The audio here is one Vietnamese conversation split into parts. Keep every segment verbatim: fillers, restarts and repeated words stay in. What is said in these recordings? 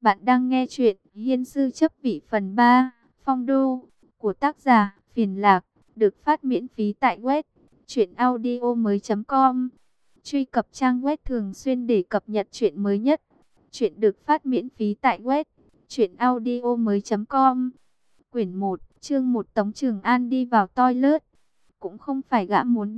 Bạn đang nghe chuyện Hiên Sư Chấp Vị phần ba, Phong Đô, của tác giả Phiền Lạc, được phát miễn phí tại web truyện audio mới chấm com. Truy cập trang web thường xuyên để cập nhật chuyện mới nhất. Chuyện được phát miễn phí tại web truyện audio mới chấm com. Quyển một, chương một. Tống Trường An đi vào toilet. Cũng không phải gã muốn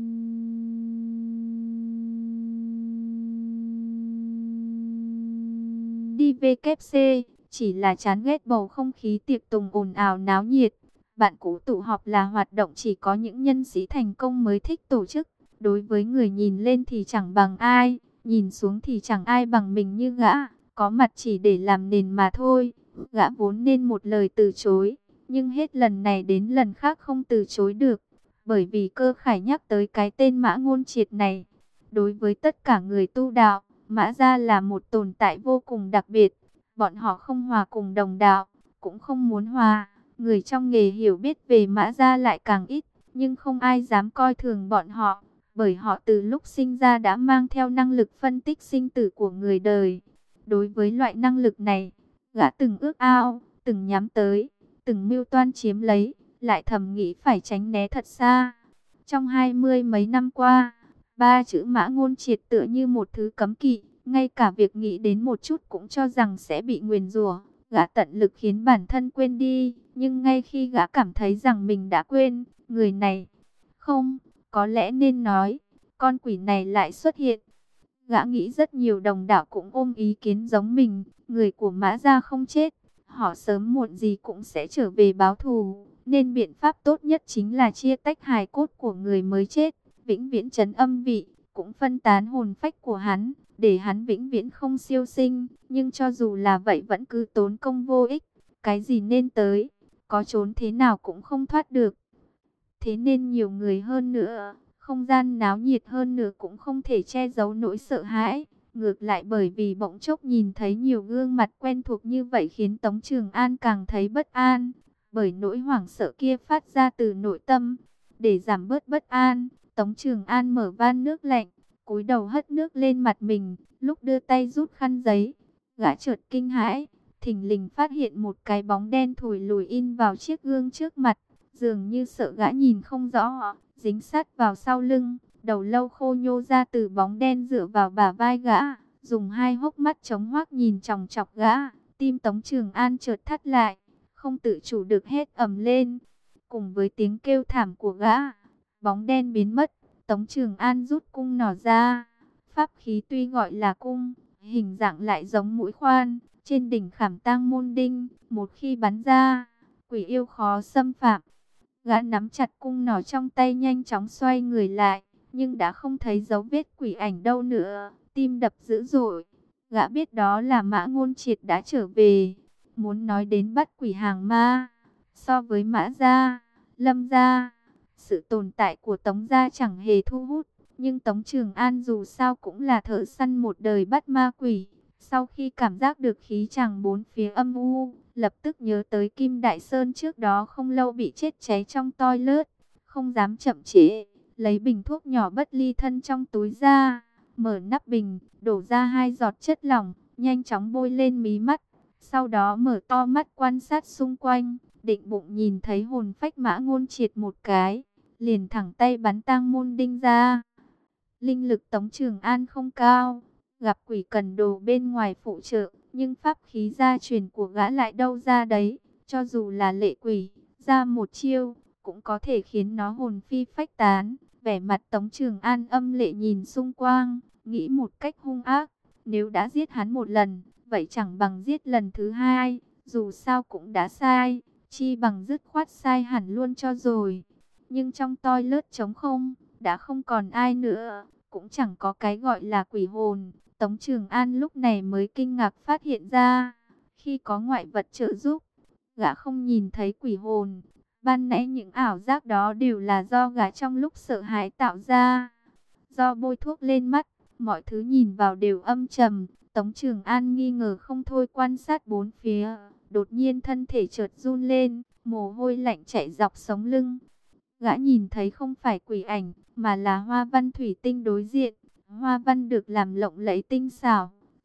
đi vê kép xê, chỉ là chán ghét bầu không khí tiệc tùng ồn ào náo nhiệt. Bạn cũ tụ họp là hoạt động chỉ có những nhân sĩ thành công mới thích tổ chức. Đối với người nhìn lên thì chẳng bằng ai, nhìn xuống thì chẳng ai bằng mình như gã, có mặt chỉ để làm nền mà thôi. Gã vốn nên một lời từ chối, nhưng hết lần này đến lần khác không từ chối được. Bởi vì Cơ Khải nhắc tới cái tên Mã Ngôn Triệt này. Đối với tất cả người tu đạo, Mã Gia là một tồn tại vô cùng đặc biệt. Bọn họ không hòa cùng đồng đạo, cũng không muốn hòa. Người trong nghề hiểu biết về Mã Gia lại càng ít, nhưng không ai dám coi thường bọn họ. Bởi họ từ lúc sinh ra đã mang theo năng lực phân tích sinh tử của người đời. Đối với loại năng lực này, gã từng ước ao, từng nhắm tới, từng mưu toan chiếm lấy, lại thầm nghĩ phải tránh né thật xa. Trong hai mươi mấy năm qua, ba chữ Mã Ngôn Triệt tựa như một thứ cấm kỵ, ngay cả việc nghĩ đến một chút cũng cho rằng sẽ bị nguyền rủa. Gã tận lực khiến bản thân quên đi, nhưng ngay khi gã cảm thấy rằng mình đã quên, người này, không, có lẽ nên nói, con quỷ này lại xuất hiện. Gã nghĩ rất nhiều đồng đạo cũng ôm ý kiến giống mình, người của Mã Gia không chết, họ sớm muộn gì cũng sẽ trở về báo thù, nên biện pháp tốt nhất chính là chia tách hài cốt của người mới chết, vĩnh viễn trấn âm vị, cũng phân tán hồn phách của hắn, để hắn vĩnh viễn không siêu sinh. Nhưng cho dù là vậy vẫn cứ tốn công vô ích, cái gì nên tới, có trốn thế nào cũng không thoát được. Thế nên nhiều người hơn nữa, không gian náo nhiệt hơn nữa cũng không thể che giấu nỗi sợ hãi. Ngược lại bởi vì bỗng chốc nhìn thấy nhiều gương mặt quen thuộc như vậy khiến Tống Trường An càng thấy bất an. Bởi nỗi hoảng sợ kia phát ra từ nội tâm. Để giảm bớt bất an, Tống Trường An mở van nước lạnh, cúi đầu hất nước lên mặt mình. Lúc đưa tay rút khăn giấy, gã chợt kinh hãi, thình lình phát hiện một cái bóng đen thùi lùi in vào chiếc gương trước mặt. Dường như sợ gã nhìn không rõ, dính sát vào sau lưng, đầu lâu khô nhô ra từ bóng đen dựa vào bả vai gã, dùng hai hốc mắt trống hoác nhìn chòng chọc gã. Tim Tống Trường An chợt thắt lại, không tự chủ được hét ầm lên. Cùng với tiếng kêu thảm của gã, bóng đen biến mất. Tống Trường An rút cung nỏ ra. Pháp khí tuy gọi là cung, hình dạng lại giống mũi khoan, trên đỉnh khảm tang môn đinh, một khi bắn ra, quỷ yêu khó xâm phạm. Gã nắm chặt cung nỏ trong tay nhanh chóng xoay người lại, nhưng đã không thấy dấu vết quỷ ảnh đâu nữa. Tim đập dữ dội, gã biết đó là Mã Ngôn Triệt đã trở về. Muốn nói đến bắt quỷ hàng ma, so với Mã Gia, Lâm Gia, sự tồn tại của Tống Gia chẳng hề thu hút. Nhưng Tống Trường An dù sao cũng là thợ săn một đời bắt ma quỷ. Sau khi cảm giác được khí chàng bốn phía âm u, lập tức nhớ tới Kim Đại Sơn trước đó không lâu bị chết cháy trong toilet. Không dám chậm trễ, lấy bình thuốc nhỏ bất ly thân trong túi ra, mở nắp bình, đổ ra hai giọt chất lỏng, nhanh chóng bôi lên mí mắt. Sau đó mở to mắt quan sát xung quanh, định bụng nhìn thấy hồn phách Mã Ngôn Triệt một cái, liền thẳng tay bắn tang môn đinh ra. Linh lực Tống Trường An không cao, gặp quỷ cần đồ bên ngoài phụ trợ, nhưng pháp khí gia truyền của gã lại đâu ra đấy. Cho dù là lệ quỷ, ra một chiêu, cũng có thể khiến nó hồn phi phách tán. Vẻ mặt Tống Trường An âm lệ nhìn xung quanh, nghĩ một cách hung ác. Nếu đã giết hắn một lần, vậy chẳng bằng giết lần thứ hai. Dù sao cũng đã sai, chi bằng dứt khoát sai hẳn luôn cho rồi. Nhưng trong toilet trống không, đã không còn ai nữa, cũng chẳng có cái gọi là quỷ hồn. Tống Trường An lúc này mới kinh ngạc phát hiện ra, khi có ngoại vật trợ giúp, gã không nhìn thấy quỷ hồn. Ban nãy những ảo giác đó đều là do gã trong lúc sợ hãi tạo ra. Do bôi thuốc lên mắt, mọi thứ nhìn vào đều âm trầm. Tống Trường An nghi ngờ không thôi quan sát bốn phía. Đột nhiên thân thể chợt run lên, mồ hôi lạnh chảy dọc sống lưng. Gã nhìn thấy không phải quỷ ảnh, mà là hoa văn thủy tinh đối diện. Hoa văn được làm lộng lẫy tinh xảo,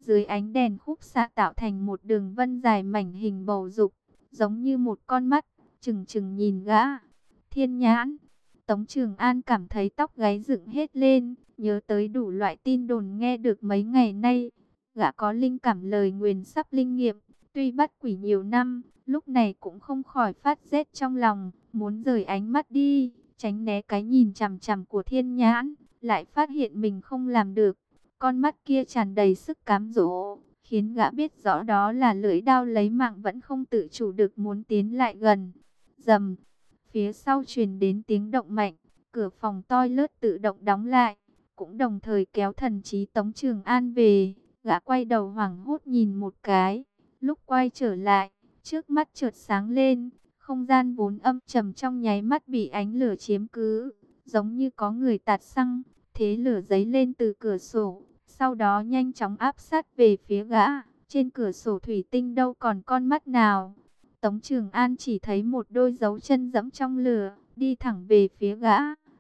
Dưới ánh đèn khúc xạ tạo thành một đường vân dài mảnh hình bầu dục, giống như một con mắt, trừng trừng nhìn gã. Thiên nhãn. Tống Trường An cảm thấy tóc gáy dựng hết lên, nhớ tới đủ loại tin đồn nghe được mấy ngày nay. Gã có linh cảm lời nguyền sắp linh nghiệm, tuy bắt quỷ nhiều năm, lúc này cũng không khỏi phát rét trong lòng, muốn rời ánh mắt đi, tránh né cái nhìn chằm chằm của thiên nhãn, lại phát hiện mình không làm được. Con mắt kia tràn đầy sức cám dỗ, khiến gã biết rõ đó là lưỡi đao lấy mạng, vẫn không tự chủ được muốn tiến lại gần. Rầm, phía sau truyền đến tiếng động mạnh, cửa phòng toilet tự động đóng lại, cũng đồng thời kéo thần trí Tống Trường An về. Gã quay đầu hoảng hốt nhìn một cái, lúc quay trở lại, trước mắt chợt sáng lên, không gian vốn âm trầm trong nháy mắt bị ánh lửa chiếm cứ, giống như có người tạt xăng, thế lửa dấy lên từ cửa sổ, sau đó nhanh chóng áp sát về phía gã. Trên cửa sổ thủy tinh đâu còn con mắt nào. Tống Trường An chỉ thấy một đôi dấu chân dẫm trong lửa, đi thẳng về phía gã.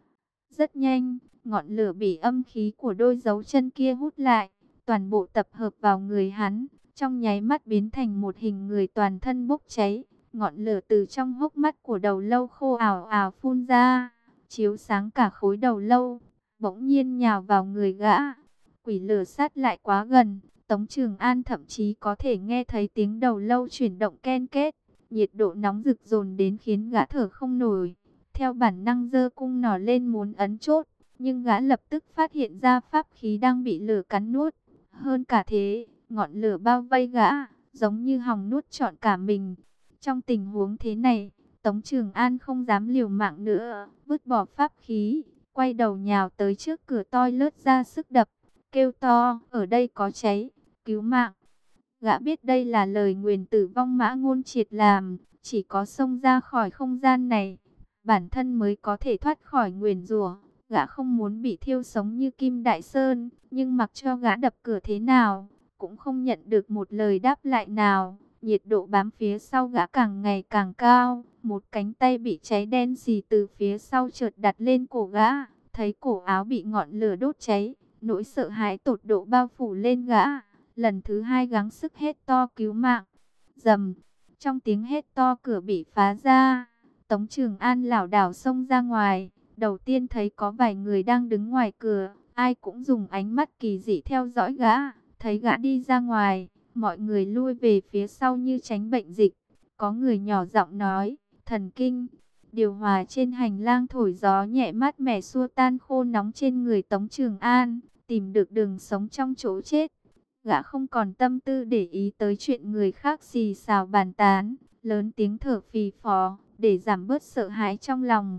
Rất nhanh, ngọn lửa bị âm khí của đôi dấu chân kia hút lại, toàn bộ tập hợp vào người hắn, trong nháy mắt biến thành một hình người toàn thân bốc cháy. Ngọn lửa từ trong hốc mắt của đầu lâu khô ảo ảo phun ra, chiếu sáng cả khối đầu lâu, bỗng nhiên nhào vào người gã. Quỷ lửa sát lại quá gần, Tống Trường An thậm chí có thể nghe thấy tiếng đầu lâu chuyển động ken két. Nhiệt độ nóng rực dồn đến khiến gã thở không nổi. Theo bản năng giơ cung nỏ lên muốn ấn chốt, nhưng gã lập tức phát hiện ra pháp khí đang bị lửa cắn nuốt. Hơn cả thế, ngọn lửa bao vây gã, giống như hòng nuốt trọn cả mình. Trong tình huống thế này, Tống Trường An không dám liều mạng nữa, vứt bỏ pháp khí, quay đầu nhào tới trước cửa toilet ra sức đập, kêu to, ở đây có cháy, cứu mạng. Gã biết đây là lời nguyền tử vong Mã Ngôn Triệt làm, chỉ có xông ra khỏi không gian này, bản thân mới có thể thoát khỏi nguyền rủa. Gã không muốn bị thiêu sống như Kim Đại Sơn, nhưng mặc cho gã đập cửa thế nào, cũng không nhận được một lời đáp lại nào. Nhiệt độ bám phía sau gã càng ngày càng cao, một cánh tay bị cháy đen xì từ phía sau chợt đặt lên cổ gã, thấy cổ áo bị ngọn lửa đốt cháy, nỗi sợ hãi tột độ bao phủ lên gã. Lần thứ hai gắng sức hét to cứu mạng. Rầm, trong tiếng hét to cửa bị phá ra. Tống Trường An lảo đảo xông ra ngoài. Đầu tiên thấy có vài người đang đứng ngoài cửa, ai cũng dùng ánh mắt kỳ dị theo dõi gã. Thấy gã đi ra ngoài, mọi người lui về phía sau như tránh bệnh dịch. Có người nhỏ giọng nói, thần kinh. Điều hòa trên hành lang thổi gió nhẹ mát mẻ xua tan khô nóng trên người Tống Trường An, tìm được đường sống trong chỗ chết. Gã không còn tâm tư để ý tới chuyện người khác xì xào bàn tán, lớn tiếng thở phì phò, để giảm bớt sợ hãi trong lòng.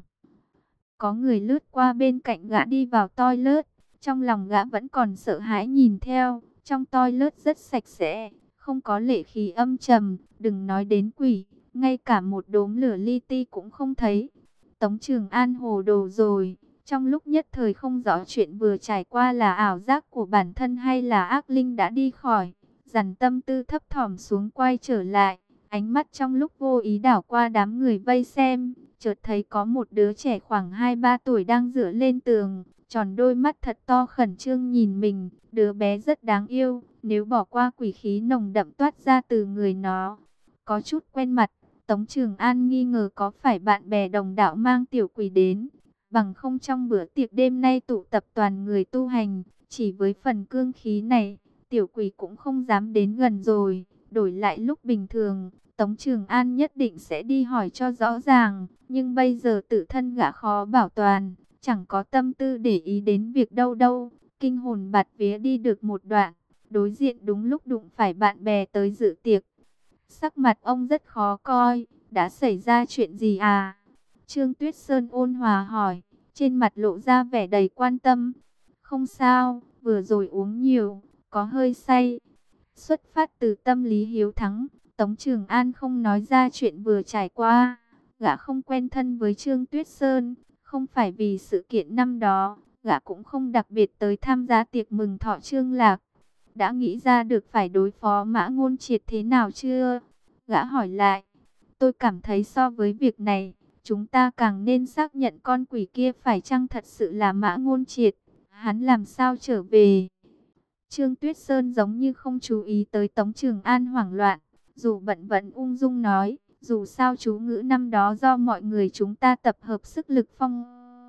Có người lướt qua bên cạnh gã đi vào toilet, trong lòng gã vẫn còn sợ hãi nhìn theo. Trong toilet rất sạch sẽ, không có lệ khí âm trầm, đừng nói đến quỷ, ngay cả một đốm lửa li ti cũng không thấy. Tống Trường An hồ đồ rồi. Trong lúc nhất thời không rõ chuyện vừa trải qua là ảo giác của bản thân hay là ác linh đã đi khỏi, dằn tâm tư thấp thỏm xuống quay trở lại, ánh mắt trong lúc vô ý đảo qua đám người vây xem, chợt thấy có một đứa trẻ khoảng hai ba tuổi đang dựa lên tường, tròn đôi mắt thật to khẩn trương nhìn mình. Đứa bé rất đáng yêu, nếu bỏ qua quỷ khí nồng đậm toát ra từ người nó, có chút quen mặt. Tống Trường An nghi ngờ có phải bạn bè đồng đạo mang tiểu quỷ đến. Bằng không trong bữa tiệc đêm nay tụ tập toàn người tu hành, chỉ với phần cương khí này, tiểu quỷ cũng không dám đến gần rồi. Đổi lại lúc bình thường, Tống Trường An nhất định sẽ đi hỏi cho rõ ràng, nhưng bây giờ tự thân gã khó bảo toàn, chẳng có tâm tư để ý đến việc đâu đâu. Kinh hồn bạt vía đi được một đoạn, đối diện đúng lúc đụng phải bạn bè tới dự tiệc. Sắc mặt ông rất khó coi, đã xảy ra chuyện gì à? Trương Tuyết Sơn ôn hòa hỏi, trên mặt lộ ra vẻ đầy quan tâm. Không sao, vừa rồi uống nhiều, có hơi say. Xuất phát từ tâm lý hiếu thắng, Tống Trường An không nói ra chuyện vừa trải qua. Gã không quen thân với Trương Tuyết Sơn, không phải vì sự kiện năm đó, gã cũng không đặc biệt tới tham gia tiệc mừng thọ Trương Lạc. Đã nghĩ ra được phải đối phó Mã Ngôn Triệt thế nào chưa? Gã hỏi lại. Tôi cảm thấy so với việc này, chúng ta càng nên xác nhận con quỷ kia phải chăng thật sự là Mã Ngôn Triệt. Hắn làm sao trở về? Trương Tuyết Sơn giống như không chú ý tới Tống Trường An hoảng loạn, dù bận vẫn ung dung nói, dù sao chú ngữ năm đó do mọi người chúng ta tập hợp sức lực phong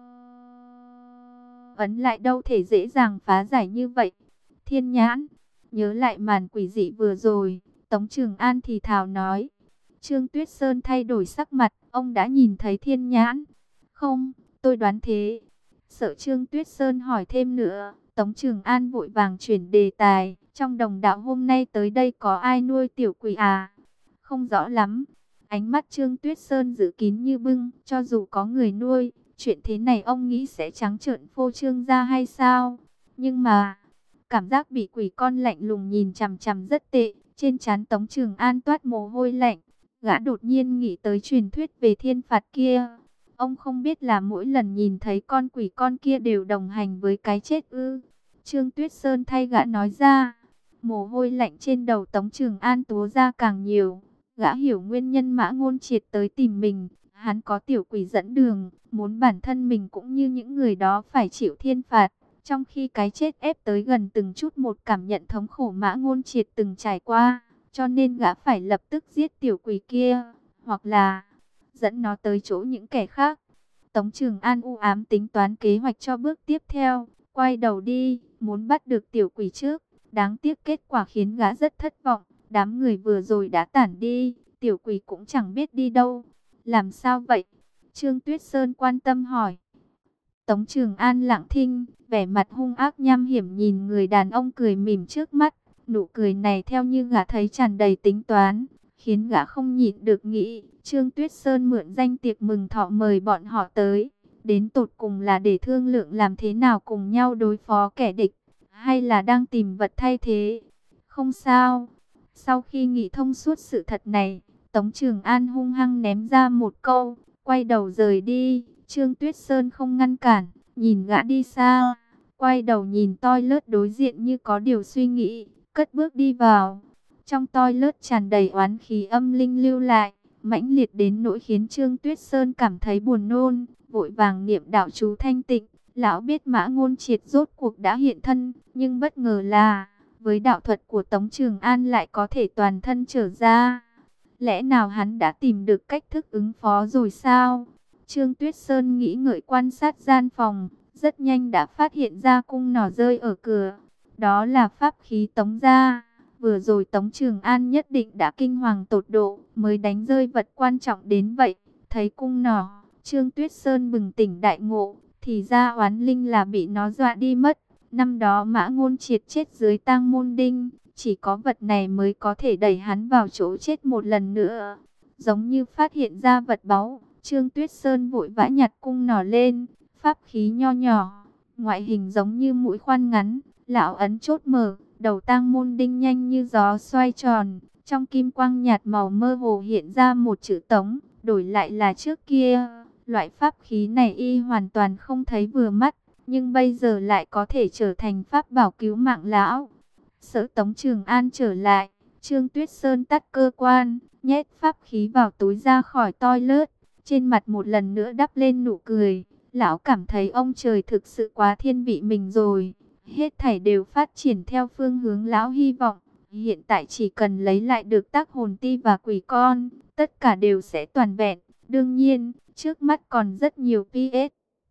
ấn lại đâu thể dễ dàng phá giải như vậy. Thiên nhãn, nhớ lại màn quỷ dị vừa rồi, Tống Trường An thì thào nói. Trương Tuyết Sơn thay đổi sắc mặt, ông đã nhìn thấy thiên nhãn. Không, tôi đoán thế. Sợ Trương Tuyết Sơn hỏi thêm nữa, Tống Trường An vội vàng chuyển đề tài. Trong đồng đạo hôm nay tới đây có ai nuôi tiểu quỷ à? Không rõ lắm. Ánh mắt Trương Tuyết Sơn giữ kín như bưng, cho dù có người nuôi, chuyện thế này ông nghĩ sẽ trắng trợn phô trương ra hay sao? Nhưng mà, cảm giác bị quỷ con lạnh lùng nhìn chằm chằm rất tệ, trên trán Tống Trường An toát mồ hôi lạnh. Gã đột nhiên nghĩ tới truyền thuyết về thiên phạt kia. Ông không biết là mỗi lần nhìn thấy con quỷ con kia đều đồng hành với cái chết ư? Trương Tuyết Sơn thay gã nói ra. Mồ hôi lạnh trên đầu Tống Trường An túa ra càng nhiều. Gã hiểu nguyên nhân Mã Ngôn Triệt tới tìm mình. Hắn có tiểu quỷ dẫn đường, muốn bản thân mình cũng như những người đó phải chịu thiên phạt. Trong khi cái chết ép tới gần từng chút một, cảm nhận thống khổ Mã Ngôn Triệt từng trải qua, cho nên gã phải lập tức giết tiểu quỷ kia, hoặc là dẫn nó tới chỗ những kẻ khác. Tống Trường An u ám tính toán kế hoạch cho bước tiếp theo, quay đầu đi, muốn bắt được tiểu quỷ trước. Đáng tiếc kết quả khiến gã rất thất vọng, đám người vừa rồi đã tản đi, tiểu quỷ cũng chẳng biết đi đâu. Làm sao vậy? Trương Tuyết Sơn quan tâm hỏi. Tống Trường An lặng thinh, vẻ mặt hung ác nham hiểm nhìn người đàn ông cười mỉm trước mắt. Nụ cười này theo như gã thấy tràn đầy tính toán, khiến gã không nhịn được nghĩ, Trương Tuyết Sơn mượn danh tiệc mừng thọ mời bọn họ tới, đến tột cùng là để thương lượng làm thế nào cùng nhau đối phó kẻ địch, hay là đang tìm vật thay thế. Không sao. Sau khi nghĩ thông suốt sự thật này, Tống Trường An hung hăng ném ra một câu, quay đầu rời đi. Trương Tuyết Sơn không ngăn cản, nhìn gã đi xa, quay đầu nhìn toilet đối diện như có điều suy nghĩ, cất bước đi vào. Trong toilet tràn đầy oán khí âm linh lưu lại, mãnh liệt đến nỗi khiến Trương Tuyết Sơn cảm thấy buồn nôn, vội vàng niệm đạo chú thanh tịnh. Lão biết Mã Ngôn Triệt rốt cuộc đã hiện thân, nhưng bất ngờ là, với đạo thuật của Tống Trường An lại có thể toàn thân trở ra. Lẽ nào hắn đã tìm được cách thức ứng phó rồi sao? Trương Tuyết Sơn nghĩ ngợi quan sát gian phòng, rất nhanh đã phát hiện ra cung nỏ rơi ở cửa. Đó là pháp khí Tống gia. Vừa rồi Tống Trường An nhất định đã kinh hoàng tột độ, mới đánh rơi vật quan trọng đến vậy. Thấy cung nỏ, Trương Tuyết Sơn bừng tỉnh đại ngộ, thì ra oán linh là bị nó dọa đi mất. Năm đó Mã Ngôn Triệt chết dưới Tang Môn Đinh, chỉ có vật này mới có thể đẩy hắn vào chỗ chết một lần nữa. Giống như phát hiện ra vật báu, Trương Tuyết Sơn vội vã nhặt cung nỏ lên, pháp khí nho nhỏ, ngoại hình giống như mũi khoan ngắn, lão ấn chốt mở, đầu Tang Môn Đinh nhanh như gió xoay tròn, trong kim quang nhạt màu mơ hồ hiện ra một chữ Tống, đổi lại là trước kia, loại pháp khí này y hoàn toàn không thấy vừa mắt, nhưng bây giờ lại có thể trở thành pháp bảo cứu mạng lão. Sợ Tống Trường An trở lại, Trương Tuyết Sơn tắt cơ quan, nhét pháp khí vào túi ra khỏi toilet. Trên mặt một lần nữa đắp lên nụ cười, lão cảm thấy ông trời thực sự quá thiên vị mình rồi. Hết thảy đều phát triển theo phương hướng lão hy vọng. Hiện tại chỉ cần lấy lại được tác hồn ti và quỷ con, tất cả đều sẽ toàn vẹn. Đương nhiên, trước mắt còn rất nhiều pê ét.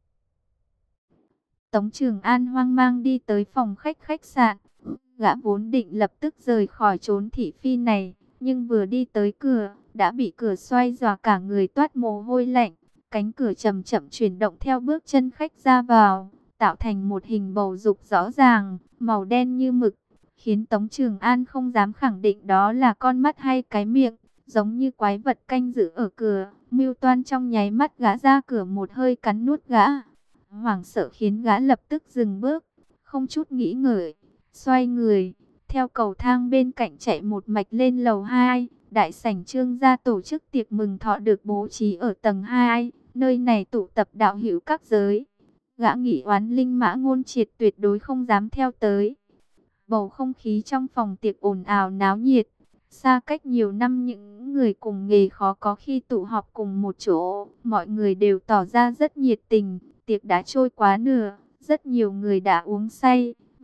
Tống Trường An hoang mang đi tới phòng khách khách sạn. Gã vốn định lập tức rời khỏi chốn thị phi này, nhưng vừa đi tới cửa, đã bị cửa xoay dọa cả người toát mồ hôi lạnh. Cánh cửa chậm chậm chuyển động theo bước chân khách ra vào, tạo thành một hình bầu dục rõ ràng, màu đen như mực, khiến Tống Trường An không dám khẳng định đó là con mắt hay cái miệng, giống như quái vật canh giữ ở cửa. Mưu toan trong nháy mắt gã ra cửa một hơi cắn nuốt gã. Hoảng sợ khiến gã lập tức dừng bước, không chút nghĩ ngợi, xoay người, theo cầu thang bên cạnh chạy một mạch lên lầu hai. Đại sảnh Trương gia tổ chức tiệc mừng thọ được bố trí ở tầng hai, nơi này tụ tập đạo hữu các giới. Gã nghĩ oán linh Mã Ngôn Triệt tuyệt đối không dám theo tới. Bầu không khí trong phòng tiệc ồn ào náo nhiệt, xa cách nhiều năm những người cùng nghề khó có khi tụ họp cùng một chỗ, mọi người đều tỏ ra rất nhiệt tình. Tiệc đã trôi quá nửa, rất nhiều người đã uống say,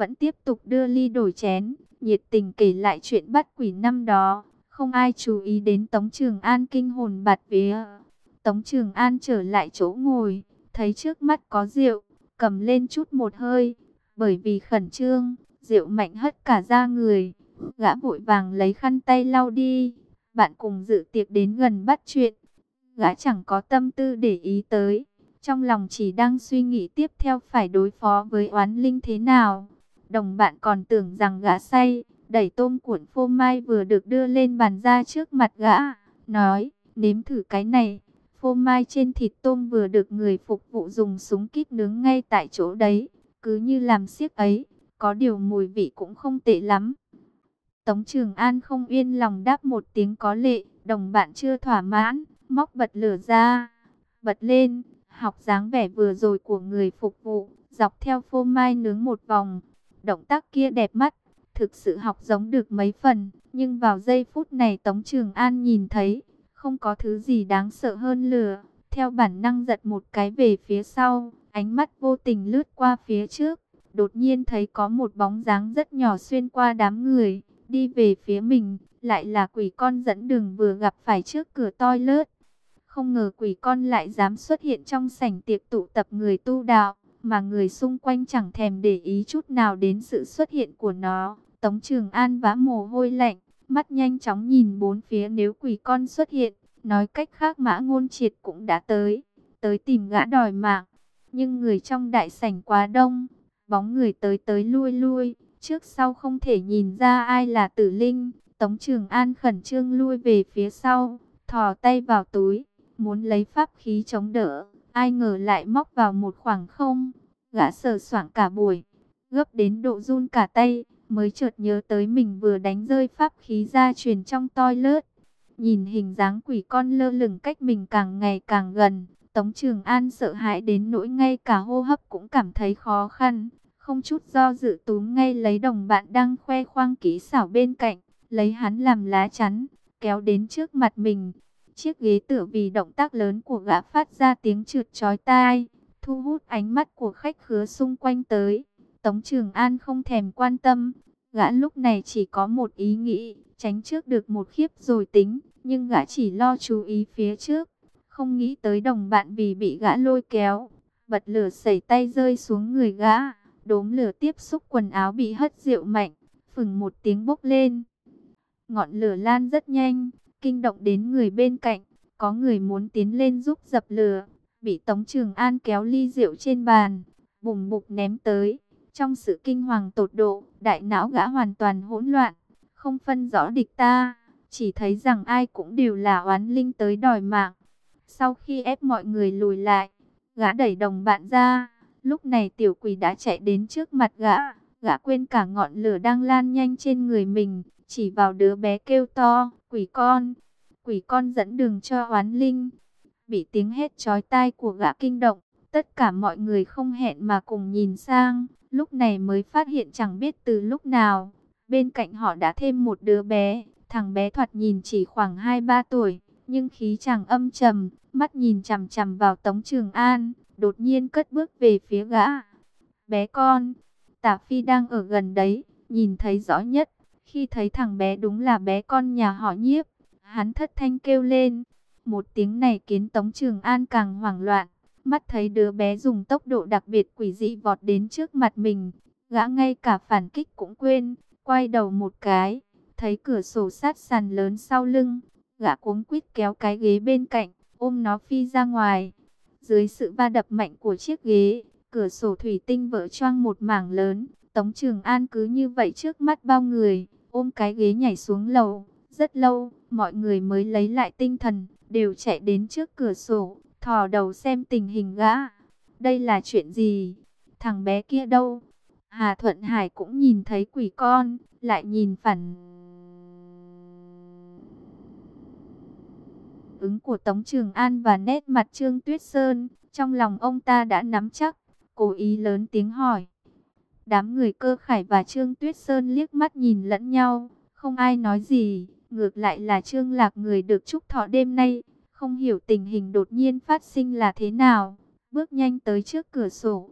vẫn tiếp tục đưa ly đổi chén, nhiệt tình kể lại chuyện bắt quỷ năm đó. Không ai chú ý đến Tống Trường An kinh hồn bạt vía. Tống Trường An trở lại chỗ ngồi, thấy trước mắt có rượu, cầm lên chút một hơi. Bởi vì khẩn trương, rượu mạnh hất cả ra người. Gã vội vàng lấy khăn tay lau đi. Bạn cùng dự tiệc đến gần bắt chuyện. Gã chẳng có tâm tư để ý tới. Trong lòng chỉ đang suy nghĩ tiếp theo phải đối phó với oán linh thế nào. Đồng bạn còn tưởng rằng gã say, đẩy tôm cuộn phô mai vừa được đưa lên bàn ra trước mặt gã. Nói, nếm thử cái này. Phô mai trên thịt tôm vừa được người phục vụ dùng súng kíp nướng ngay tại chỗ đấy. Cứ như làm xiếc ấy, có điều mùi vị cũng không tệ lắm. Tống Trường An không yên lòng đáp một tiếng có lệ, đồng bạn chưa thỏa mãn, móc bật lửa ra, bật lên, học dáng vẻ vừa rồi của người phục vụ, dọc theo phô mai nướng một vòng. Động tác kia đẹp mắt, thực sự học giống được mấy phần, nhưng vào giây phút này Tống Trường An nhìn thấy, không có thứ gì đáng sợ hơn lửa. Theo bản năng giật một cái về phía sau, ánh mắt vô tình lướt qua phía trước, đột nhiên thấy có một bóng dáng rất nhỏ xuyên qua đám người, đi về phía mình, lại là quỷ con dẫn đường vừa gặp phải trước cửa toilet. Không ngờ quỷ con lại dám xuất hiện trong sảnh tiệc tụ tập người tu đạo, mà người xung quanh chẳng thèm để ý chút nào đến sự xuất hiện của nó. Tống Trường An vã mồ hôi lạnh, mắt nhanh chóng nhìn bốn phía nếu quỷ con xuất hiện, nói cách khác Mã Ngôn Triệt cũng đã tới, tới tìm gã đòi mạng. Nhưng người trong đại sảnh quá đông, bóng người tới tới lui lui, trước sau không thể nhìn ra ai là Tử Linh. Tống Trường An khẩn trương lui về phía sau, thò tay vào túi, muốn lấy pháp khí chống đỡ, ai ngờ lại móc vào một khoảng không. Gã sờ soạng cả buổi, gấp đến độ run cả tay, mới chợt nhớ tới mình vừa đánh rơi pháp khí gia truyền trong toilet. Nhìn hình dáng quỷ con lơ lửng cách mình càng ngày càng gần, Tống Trường An sợ hãi đến nỗi ngay cả hô hấp cũng cảm thấy khó khăn. Không chút do dự túm ngay lấy đồng bạn đang khoe khoang kỹ xảo bên cạnh, lấy hắn làm lá chắn, kéo đến trước mặt mình. Chiếc ghế tựa vì động tác lớn của gã phát ra tiếng trượt chói tai, thu hút ánh mắt của khách khứa xung quanh tới. Tống Trường An không thèm quan tâm, gã lúc này chỉ có một ý nghĩ, tránh trước được một khiếp rồi tính, nhưng gã chỉ lo chú ý phía trước, không nghĩ tới đồng bạn vì bị gã lôi kéo, bật lửa sẩy tay rơi xuống người gã, đốm lửa tiếp xúc quần áo bị hất rượu mạnh, phừng một tiếng bốc lên. Ngọn lửa lan rất nhanh, kinh động đến người bên cạnh, có người muốn tiến lên giúp dập lửa, bị Tống Trường An kéo ly rượu trên bàn, bùng bục ném tới. Trong sự kinh hoàng tột độ, đại não gã hoàn toàn hỗn loạn, không phân rõ địch ta, chỉ thấy rằng ai cũng đều là oán linh tới đòi mạng. Sau khi ép mọi người lùi lại, gã đẩy đồng bạn ra, lúc này tiểu quỷ đã chạy đến trước mặt gã, gã quên cả ngọn lửa đang lan nhanh trên người mình, chỉ vào đứa bé kêu to, quỷ con, quỷ con dẫn đường cho oán linh. Bị tiếng hét chói tai của gã kinh động, tất cả mọi người không hẹn mà cùng nhìn sang, lúc này mới phát hiện chẳng biết từ lúc nào, bên cạnh họ đã thêm một đứa bé, thằng bé thoạt nhìn chỉ khoảng hai ba tuổi, nhưng khí chàng âm trầm, mắt nhìn chằm chằm vào Tống Trường An, đột nhiên cất bước về phía gã. Bé con, Tả Phi đang ở gần đấy, nhìn thấy rõ nhất, khi thấy thằng bé đúng là bé con nhà họ Nhiếp, hắn thất thanh kêu lên. Một tiếng này khiến Tống Trường An càng hoảng loạn, mắt thấy đứa bé dùng tốc độ đặc biệt quỷ dị vọt đến trước mặt mình, gã ngay cả phản kích cũng quên, quay đầu một cái, thấy cửa sổ sát sàn lớn sau lưng, gã cuống quýt kéo cái ghế bên cạnh, ôm nó phi ra ngoài. Dưới sự va đập mạnh của chiếc ghế, cửa sổ thủy tinh vỡ choang một mảng lớn, Tống Trường An cứ như vậy trước mắt bao người, ôm cái ghế nhảy xuống lầu. Rất lâu, mọi người mới lấy lại tinh thần, đều chạy đến trước cửa sổ, thò đầu xem tình hình gã. Đây là chuyện gì? Thằng bé kia đâu? Hà Thuận Hải cũng nhìn thấy quỷ con, lại nhìn phản ứng của Tống Trường An và nét mặt Trương Tuyết Sơn, trong lòng ông ta đã nắm chắc, cố ý lớn tiếng hỏi. Đám người Cơ Khải và Trương Tuyết Sơn liếc mắt nhìn lẫn nhau, không ai nói gì, ngược lại là Trương Lạc người được chúc thọ đêm nay, không hiểu tình hình đột nhiên phát sinh là thế nào, bước nhanh tới trước cửa sổ.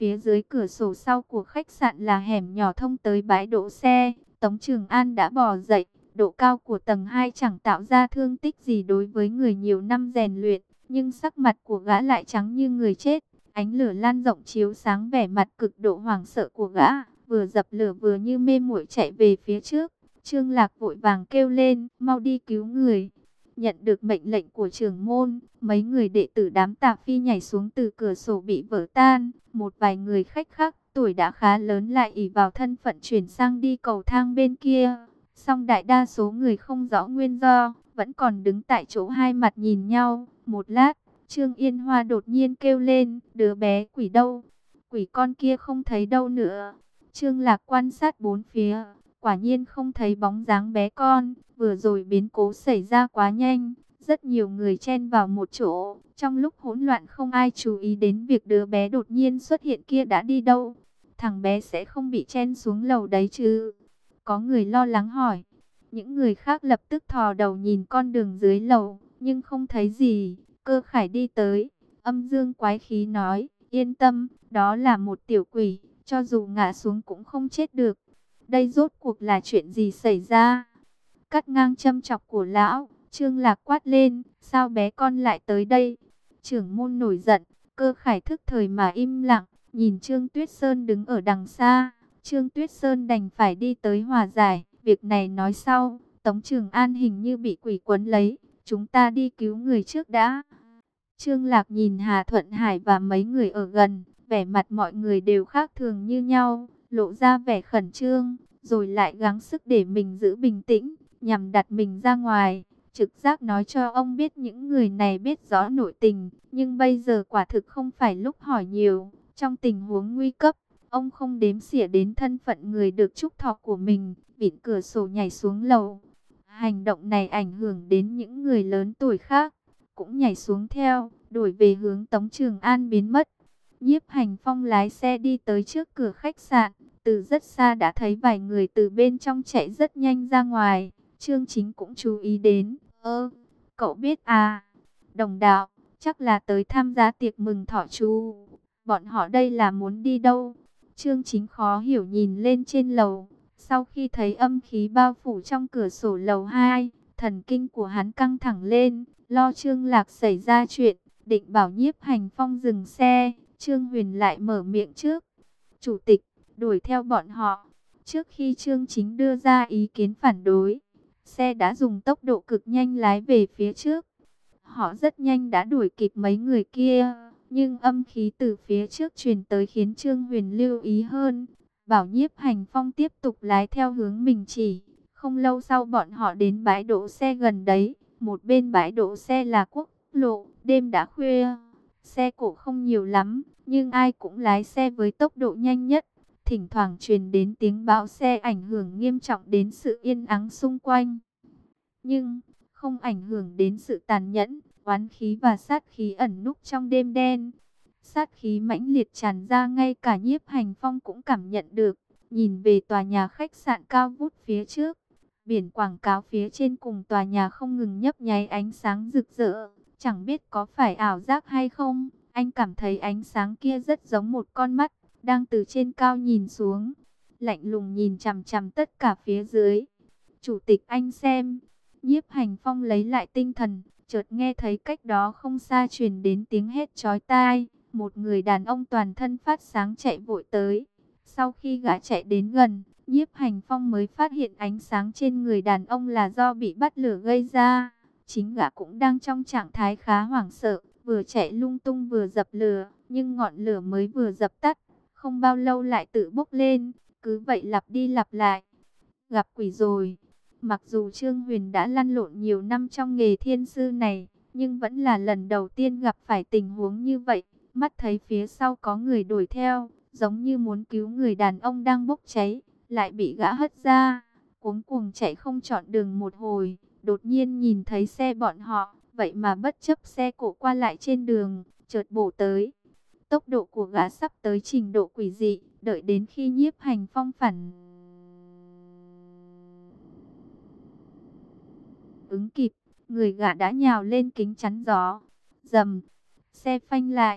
Phía dưới cửa sổ sau của khách sạn là hẻm nhỏ thông tới bãi đỗ xe. Tống Trường An đã bò dậy. Độ cao của tầng hai chẳng tạo ra thương tích gì đối với người nhiều năm rèn luyện, nhưng sắc mặt của gã lại trắng như người chết. Ánh lửa lan rộng chiếu sáng vẻ mặt cực độ hoảng sợ của gã, vừa dập lửa vừa như mê muội chạy về phía trước. Trương Lạc vội vàng kêu lên, mau đi cứu người. Nhận được mệnh lệnh của trưởng môn, mấy người đệ tử đám tà phi nhảy xuống từ cửa sổ bị vỡ tan. Một vài người khách khác tuổi đã khá lớn lại ỷ vào thân phận chuyển sang đi cầu thang bên kia. Song đại đa số người không rõ nguyên do, vẫn còn đứng tại chỗ hai mặt nhìn nhau. Một lát, Trương Yên Hoa đột nhiên kêu lên, đứa bé quỷ đâu? Quỷ con kia không thấy đâu nữa. Trương Lạc quan sát bốn phía, quả nhiên không thấy bóng dáng bé con. Vừa rồi biến cố xảy ra quá nhanh, rất nhiều người chen vào một chỗ. Trong lúc hỗn loạn không ai chú ý đến việc đứa bé đột nhiên xuất hiện kia đã đi đâu. Thằng bé sẽ không bị chen xuống lầu đấy chứ? Có người lo lắng hỏi. Những người khác lập tức thò đầu nhìn con đường dưới lầu, nhưng không thấy gì. Cơ Khải đi tới, âm dương quái khí nói, yên tâm, đó là một tiểu quỷ, cho dù ngã xuống cũng không chết được. Đây rốt cuộc là chuyện gì xảy ra? Cắt ngang châm chọc của lão, Trương Lạc quát lên, sao bé con lại tới đây? Trưởng môn nổi giận, Cơ Khải thức thời mà im lặng, nhìn Trương Tuyết Sơn đứng ở đằng xa. Trương Tuyết Sơn đành phải đi tới hòa giải, việc này nói sau. Tống Trường An hình như bị quỷ quấn lấy, chúng ta đi cứu người trước đã. Trương Lạc nhìn Hà Thuận Hải và mấy người ở gần, vẻ mặt mọi người đều khác thường như nhau, lộ ra vẻ khẩn trương, rồi lại gắng sức để mình giữ bình tĩnh, nhằm đặt mình ra ngoài. Trực giác nói cho ông biết những người này biết rõ nội tình, nhưng bây giờ quả thực không phải lúc hỏi nhiều. Trong tình huống nguy cấp, ông không đếm xỉa đến thân phận người được chúc thọ của mình, vịn cửa sổ nhảy xuống lầu. Hành động này ảnh hưởng đến những người lớn tuổi khác, cũng nhảy xuống theo, đổi về hướng Tống Trường An biến mất. Nhiếp Hành Phong lái xe đi tới trước cửa khách sạn, từ rất xa đã thấy vài người từ bên trong chạy rất nhanh ra ngoài. Trương Chính cũng chú ý đến, ơ, cậu biết à, đồng đạo, chắc là tới tham gia tiệc mừng thọ chú. Bọn họ đây là muốn đi đâu? Trương Chính khó hiểu nhìn lên trên lầu, sau khi thấy âm khí bao phủ trong cửa sổ lầu hai, thần kinh của hắn căng thẳng lên, lo Trương Lạc xảy ra chuyện, định bảo Nhiếp Hành Phong dừng xe. Trương Huyền lại mở miệng trước. Chủ tịch, đuổi theo bọn họ. Trước khi Trương Chính đưa ra ý kiến phản đối, xe đã dùng tốc độ cực nhanh lái về phía trước. Họ rất nhanh đã đuổi kịp mấy người kia, nhưng âm khí từ phía trước truyền tới khiến Trương Huyền lưu ý hơn. Bảo Nhiếp Hành Phong tiếp tục lái theo hướng mình chỉ. Không lâu sau bọn họ đến bãi đỗ xe gần đấy. Một bên bãi đỗ xe là quốc lộ, đêm đã khuya. Xe cộ không nhiều lắm, nhưng ai cũng lái xe với tốc độ nhanh nhất. Thỉnh thoảng truyền đến tiếng bão xe ảnh hưởng nghiêm trọng đến sự yên ắng xung quanh. Nhưng không ảnh hưởng đến sự tàn nhẫn, oán khí và sát khí ẩn núp trong đêm đen. Sát khí mãnh liệt tràn ra ngay cả Nhiếp Hành Phong cũng cảm nhận được. Nhìn về tòa nhà khách sạn cao vút phía trước, biển quảng cáo phía trên cùng tòa nhà không ngừng nhấp nháy ánh sáng rực rỡ. Chẳng biết có phải ảo giác hay không, anh cảm thấy ánh sáng kia rất giống một con mắt, đang từ trên cao nhìn xuống, lạnh lùng nhìn chằm chằm tất cả phía dưới. Chủ tịch anh xem. Nhiếp Hành Phong lấy lại tinh thần, chợt nghe thấy cách đó không xa truyền đến tiếng hét chói tai. Một người đàn ông toàn thân phát sáng chạy vội tới. Sau khi gã chạy đến gần, Nhiếp Hành Phong mới phát hiện ánh sáng trên người đàn ông là do bị bắt lửa gây ra. Chính gã cũng đang trong trạng thái khá hoảng sợ, vừa chạy lung tung vừa dập lửa, nhưng ngọn lửa mới vừa dập tắt, không bao lâu lại tự bốc lên, cứ vậy lặp đi lặp lại. Gặp quỷ rồi. Mặc dù Trương Huyền đã lăn lộn nhiều năm trong nghề thiên sư này, nhưng vẫn là lần đầu tiên gặp phải tình huống như vậy. Mắt thấy phía sau có người đuổi theo, giống như muốn cứu người đàn ông đang bốc cháy, lại bị gã hất ra. Cuống cuồng chạy không chọn đường một hồi, đột nhiên nhìn thấy xe bọn họ, vậy mà bất chấp xe cộ qua lại trên đường, chợt bổ tới. Tốc độ của gã sắp tới trình độ quỷ dị, đợi đến khi Nhiếp Hành Phong phản ứng kịp, người gã đã nhào lên kính chắn gió. Dầm, xe phanh lại,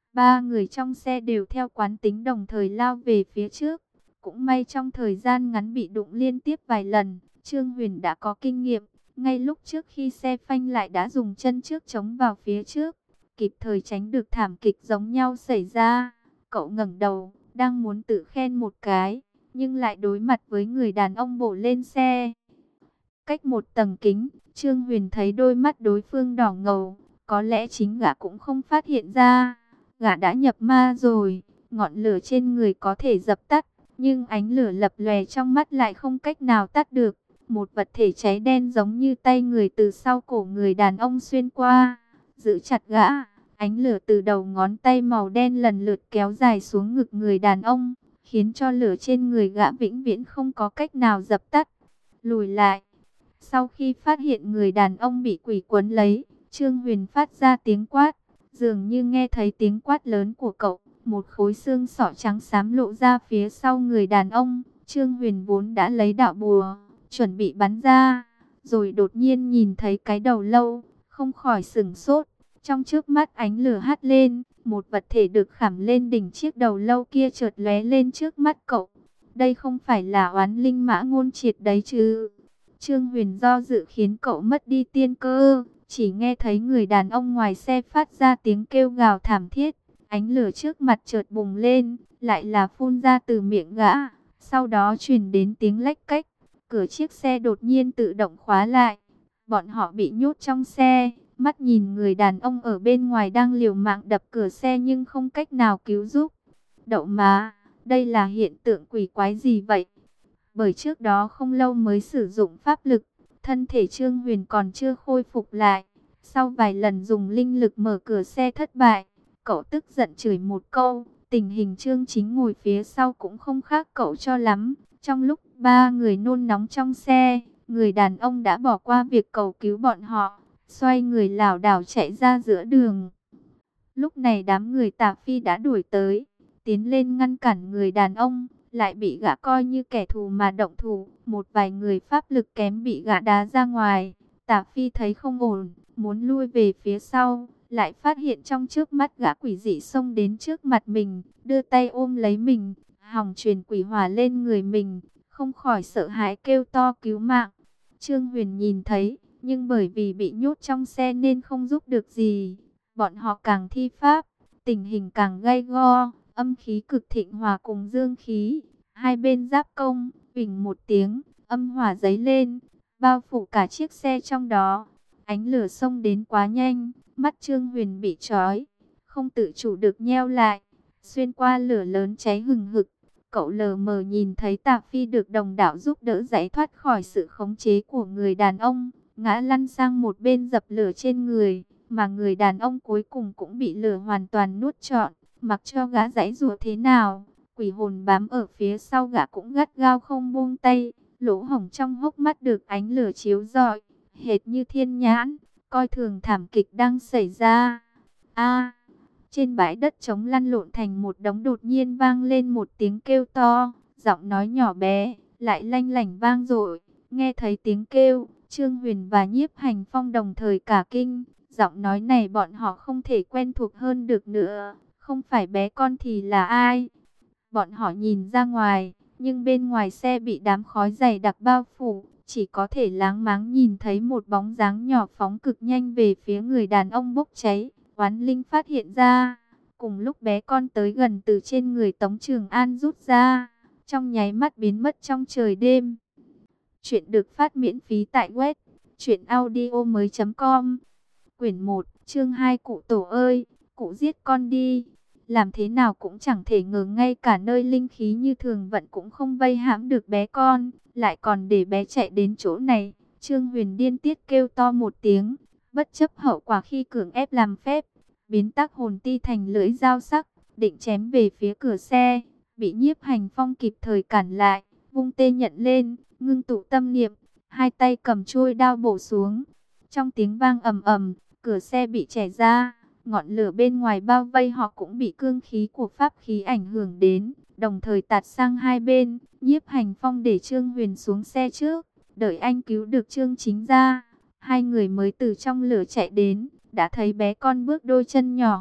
Ba người trong xe đều theo quán tính đồng thời lao về phía trước. Cũng may trong thời gian ngắn bị đụng liên tiếp vài lần, Trương Huyền đã có kinh nghiệm. Ngay lúc trước khi xe phanh lại đã dùng chân trước chống vào phía trước, kịp thời tránh được thảm kịch giống nhau xảy ra. Cậu ngẩng đầu, đang muốn tự khen một cái, nhưng lại đối mặt với người đàn ông bổ lên xe. Cách một tầng kính, Trương Huyền thấy đôi mắt đối phương đỏ ngầu, có lẽ chính gã cũng không phát hiện ra. Gã đã nhập ma rồi, ngọn lửa trên người có thể dập tắt, nhưng ánh lửa lập lòe trong mắt lại không cách nào tắt được. Một vật thể cháy đen giống như tay người từ sau cổ người đàn ông xuyên qua, giữ chặt gã. Ánh lửa từ đầu ngón tay màu đen lần lượt kéo dài xuống ngực người đàn ông, khiến cho lửa trên người gã vĩnh viễn không có cách nào dập tắt. Lùi lại. Sau khi phát hiện người đàn ông bị quỷ quấn lấy, Trương Huyền phát ra tiếng quát. Dường như nghe thấy tiếng quát lớn của cậu, một khối xương sọ trắng xám lộ ra phía sau người đàn ông. Trương Huyền vốn đã lấy đạo bùa, chuẩn bị bắn ra, rồi đột nhiên nhìn thấy cái đầu lâu, không khỏi sửng sốt. Trong trước mắt ánh lửa hắt lên, một vật thể được khảm lên đỉnh chiếc đầu lâu kia chợt lóe lên trước mắt cậu. Đây không phải là oán linh Mã Ngôn Triệt đấy chứ? Trương Huyền do dự khiến cậu mất đi tiên cơ, chỉ nghe thấy người đàn ông ngoài xe phát ra tiếng kêu gào thảm thiết. Ánh lửa trước mặt chợt bùng lên, lại là phun ra từ miệng gã. Sau đó truyền đến tiếng lách cách, cửa chiếc xe đột nhiên tự động khóa lại. Bọn họ bị nhốt trong xe, mắt nhìn người đàn ông ở bên ngoài đang liều mạng đập cửa xe nhưng không cách nào cứu giúp. Đậu má, đây là hiện tượng quỷ quái gì vậy? Bởi trước đó không lâu mới sử dụng pháp lực, thân thể Trương Huyền còn chưa khôi phục lại. Sau vài lần dùng linh lực mở cửa xe thất bại, cậu tức giận chửi một câu. Tình hình Trương Chính ngồi phía sau cũng không khác cậu cho lắm. Trong lúc ba người nôn nóng trong xe, người đàn ông đã bỏ qua việc cầu cứu bọn họ, xoay người lảo đảo chạy ra giữa đường. Lúc này đám người Tạ Phi đã đuổi tới, tiến lên ngăn cản người đàn ông, lại bị gã coi như kẻ thù mà động thủ. Một vài người pháp lực kém bị gã đá ra ngoài. Tạ Phi thấy không ổn, muốn lui về phía sau, lại phát hiện trong trước mắt gã quỷ dị xông đến trước mặt mình, đưa tay ôm lấy mình, hòng truyền quỷ hỏa lên người mình, không khỏi sợ hãi kêu to cứu mạng. Trương Huyền nhìn thấy, nhưng bởi vì bị nhốt trong xe nên không giúp được gì. Bọn họ càng thi pháp, tình hình càng gay go, âm khí cực thịnh hòa cùng dương khí, hai bên giáp công, huỳnh một tiếng, âm hỏa dấy lên, bao phủ cả chiếc xe trong đó. Ánh lửa xông đến quá nhanh, mắt Trương Huyền bị trói, không tự chủ được nheo lại. Xuyên qua lửa lớn cháy hừng hực, cậu lờ mờ nhìn thấy Tạ Phi được đồng đạo giúp đỡ giải thoát khỏi sự khống chế của người đàn ông, ngã lăn sang một bên dập lửa trên người, mà người đàn ông cuối cùng cũng bị lửa hoàn toàn nuốt trọn. Mặc cho gã giãy giụa thế nào, quỷ hồn bám ở phía sau gã cũng gắt gao không buông tay. Lỗ hổng trong hốc mắt được ánh lửa chiếu rọi, hệt như thiên nhãn, coi thường thảm kịch đang xảy ra. A! Trên bãi đất trống lăn lộn thành một đống đột nhiên vang lên một tiếng kêu to, giọng nói nhỏ bé, lại lanh lảnh vang dội. Nghe thấy tiếng kêu, Trương Huyền và Nhiếp Hành Phong đồng thời cả kinh. Giọng nói này bọn họ không thể quen thuộc hơn được nữa. Không phải bé con thì là ai? Bọn họ nhìn ra ngoài, nhưng bên ngoài xe bị đám khói dày đặc bao phủ, chỉ có thể láng máng nhìn thấy một bóng dáng nhỏ phóng cực nhanh về phía người đàn ông bốc cháy. Oán linh phát hiện ra, cùng lúc bé con tới gần từ trên người Tống Trường An rút ra, trong nháy mắt biến mất trong trời đêm. Chuyện được phát miễn phí tại web truyện audio mới chấm com. Quyển một, chương hai. Cụ tổ ơi, cụ giết con đi. Làm thế nào cũng chẳng thể ngờ ngay cả nơi linh khí như thường vận cũng không vây hãm được bé con, lại còn để bé chạy đến chỗ này. Trương Huyền điên tiết kêu to một tiếng, bất chấp hậu quả khi cưỡng ép làm phép, biến tác hồn ti thành lưỡi dao sắc, định chém về phía cửa xe, bị Nhiếp Hành Phong kịp thời cản lại, vung tê nhận lên, ngưng tụ tâm niệm, hai tay cầm chuôi đao bổ xuống. Trong tiếng vang ầm ầm, cửa xe bị chẻ ra, ngọn lửa bên ngoài bao vây họ cũng bị cương khí của pháp khí ảnh hưởng đến, đồng thời tạt sang hai bên. Nhiếp Hành Phong để Trương Huyền xuống xe trước, đợi anh cứu được Trương Chính ra, hai người mới từ trong lửa chạy đến, đã thấy bé con bước đôi chân nhỏ,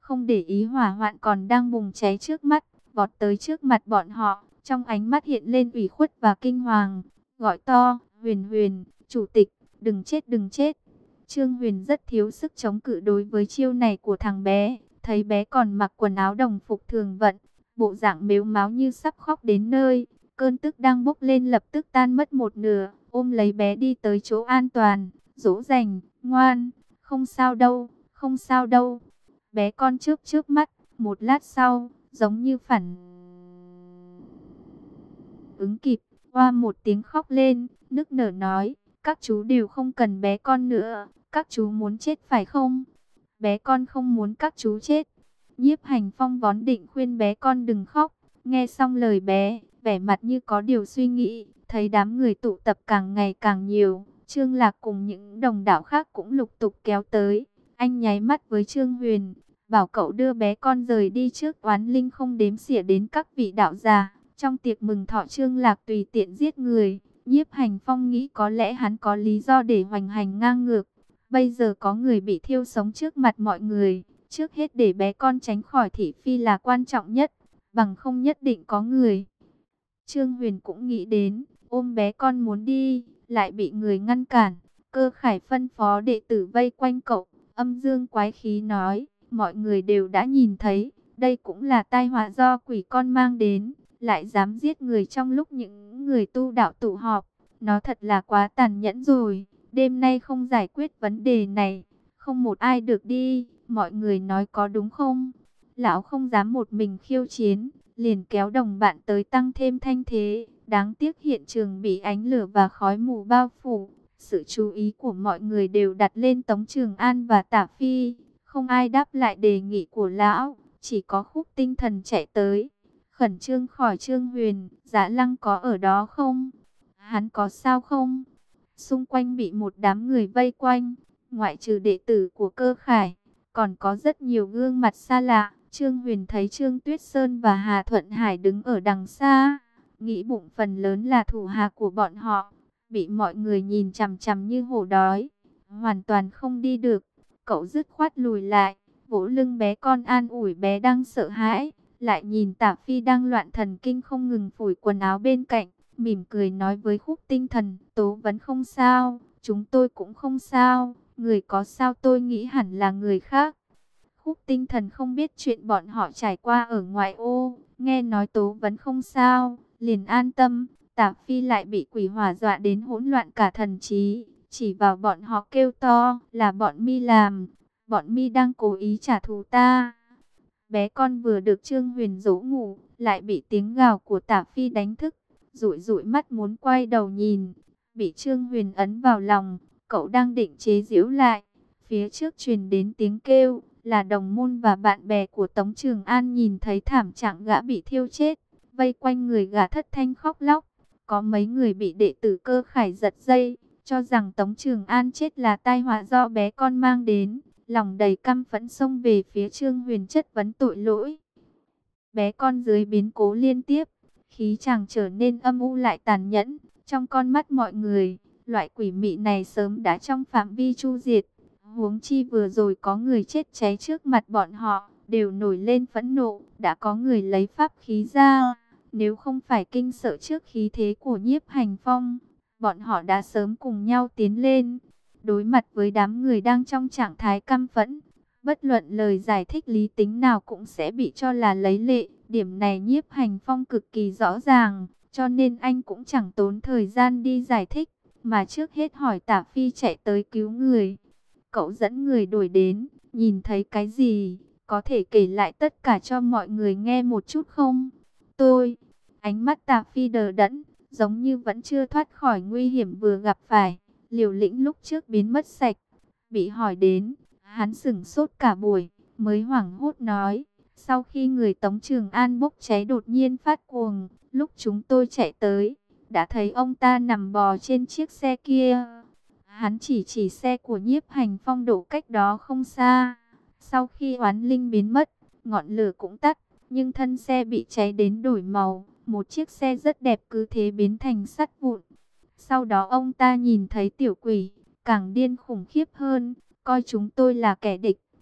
không để ý hỏa hoạn còn đang bùng cháy trước mắt, vọt tới trước mặt bọn họ, trong ánh mắt hiện lên ủy khuất và kinh hoàng, gọi to, Huyền Huyền, chủ tịch, đừng chết đừng chết. Trương Huyền rất thiếu sức chống cự đối với chiêu này của thằng bé, thấy bé còn mặc quần áo đồng phục thường vận, bộ dạng mếu máo như sắp khóc đến nơi, cơn tức đang bốc lên lập tức tan mất một nửa, ôm lấy bé đi tới chỗ an toàn, dỗ dành, ngoan, không sao đâu, không sao đâu. Bé con chớp chớp mắt, một lát sau, giống như phản ứng kịp, oa một tiếng khóc lên, nức nở nói, các chú đều không cần bé con nữa, các chú muốn chết phải không? Bé con không muốn các chú chết. Nhiếp Hành Phong vốn định khuyên bé con đừng khóc, nghe xong lời bé, vẻ mặt như có điều suy nghĩ, thấy đám người tụ tập càng ngày càng nhiều, Trương Lạc cùng những đồng đạo khác cũng lục tục kéo tới. Anh nháy mắt với Trương Huyền, bảo cậu đưa bé con rời đi trước, oán linh không đếm xỉa đến các vị đạo già. Trong tiệc mừng thọ Trương Lạc tùy tiện giết người, Nhiếp Hành Phong nghĩ có lẽ hắn có lý do để hoành hành ngang ngược. Bây giờ có người bị thiêu sống trước mặt mọi người, trước hết để bé con tránh khỏi thị phi là quan trọng nhất, bằng không nhất định có người. Trương Huyền cũng nghĩ đến, ôm bé con muốn đi, lại bị người ngăn cản. Cơ Khải phân phó đệ tử vây quanh cậu, âm dương quái khí nói, mọi người đều đã nhìn thấy, đây cũng là tai họa do quỷ con mang đến, lại dám giết người trong lúc những người tu đạo tụ họp, nó thật là quá tàn nhẫn rồi. Đêm nay không giải quyết vấn đề này, không một ai được đi, mọi người nói có đúng không? Lão không dám một mình khiêu chiến, liền kéo đồng bạn tới tăng thêm thanh thế. Đáng tiếc hiện trường bị ánh lửa và khói mù bao phủ, sự chú ý của mọi người đều đặt lên Tống Trường An và Tả Phi. Không ai đáp lại đề nghị của lão, chỉ có Khúc Tinh Thần chạy tới, khẩn trương khỏi Trương Huyền, Dạ Lăng có ở đó không? Hắn có sao không? Xung quanh bị một đám người vây quanh, ngoại trừ đệ tử của Cơ Khải, còn có rất nhiều gương mặt xa lạ. Trương Huyền thấy Trương Tuyết Sơn và Hà Thuận Hải đứng ở đằng xa, nghĩ bụng phần lớn là thủ hạ của bọn họ, bị mọi người nhìn chằm chằm như hổ đói, hoàn toàn không đi được. Cậu dứt khoát lùi lại, vỗ lưng bé con an ủi bé đang sợ hãi, lại nhìn Tả Phi đang loạn thần kinh không ngừng phủi quần áo bên cạnh, mỉm cười nói với Khúc Tinh Thần, Tố Vấn không sao, chúng tôi cũng không sao, người có sao tôi nghĩ hẳn là người khác. Khúc Tinh Thần không biết chuyện bọn họ trải qua ở ngoại ô, nghe nói Tố Vấn không sao, liền an tâm. Tả Phi lại bị quỷ hỏa dọa đến hỗn loạn cả thần trí, chỉ vào bọn họ kêu to, là bọn mi làm, bọn mi đang cố ý trả thù ta. Bé con vừa được Trương Huyền dỗ ngủ, lại bị tiếng gào của Tả Phi đánh thức, dụi dụi mắt muốn quay đầu nhìn, bị Trương Huyền ấn vào lòng. Cậu đang định chế giễu lại, phía trước truyền đến tiếng kêu, là đồng môn và bạn bè của Tống Trường An nhìn thấy thảm trạng gã bị thiêu chết, vây quanh người gã thất thanh khóc lóc. Có mấy người bị đệ tử Cơ Khải giật dây, cho rằng Tống Trường An chết là tai họa do bé con mang đến, lòng đầy căm phẫn xông về phía Trương Huyền chất vấn tội lỗi. Bé con dưới biến cố liên tiếp, khí chàng trở nên âm u lại tàn nhẫn, trong con mắt mọi người, loại quỷ mị này sớm đã trong phạm vi chu diệt. Huống chi vừa rồi có người chết cháy trước mặt bọn họ, đều nổi lên phẫn nộ, đã có người lấy pháp khí ra. Nếu không phải kinh sợ trước khí thế của Nhiếp Hành Phong, bọn họ đã sớm cùng nhau tiến lên. Đối mặt với đám người đang trong trạng thái căm phẫn, bất luận lời giải thích lý tính nào cũng sẽ bị cho là lấy lệ. Điểm này Nhiếp Hành Phong cực kỳ rõ ràng, cho nên anh cũng chẳng tốn thời gian đi giải thích, mà trước hết hỏi Tả Phi chạy tới cứu người. Cậu dẫn người đuổi đến, nhìn thấy cái gì, có thể kể lại tất cả cho mọi người nghe một chút không? Tôi, ánh mắt Tả Phi đờ đẫn, giống như vẫn chưa thoát khỏi nguy hiểm vừa gặp phải. Liều lĩnh lúc trước biến mất sạch, bị hỏi đến, hắn sửng sốt cả buổi, mới hoảng hốt nói, sau khi người Tống Trường An bốc cháy đột nhiên phát cuồng, lúc chúng tôi chạy tới, đã thấy ông ta nằm bò trên chiếc xe kia. Hắn chỉ chỉ xe của Nhiếp Hành Phong đổ cách đó không xa. Sau khi oán linh biến mất, ngọn lửa cũng tắt, nhưng thân xe bị cháy đến đổi màu, một chiếc xe rất đẹp cứ thế biến thành sắt vụn. Sau đó ông ta nhìn thấy tiểu quỷ, càng điên khủng khiếp hơn, coi chúng tôi là kẻ địch,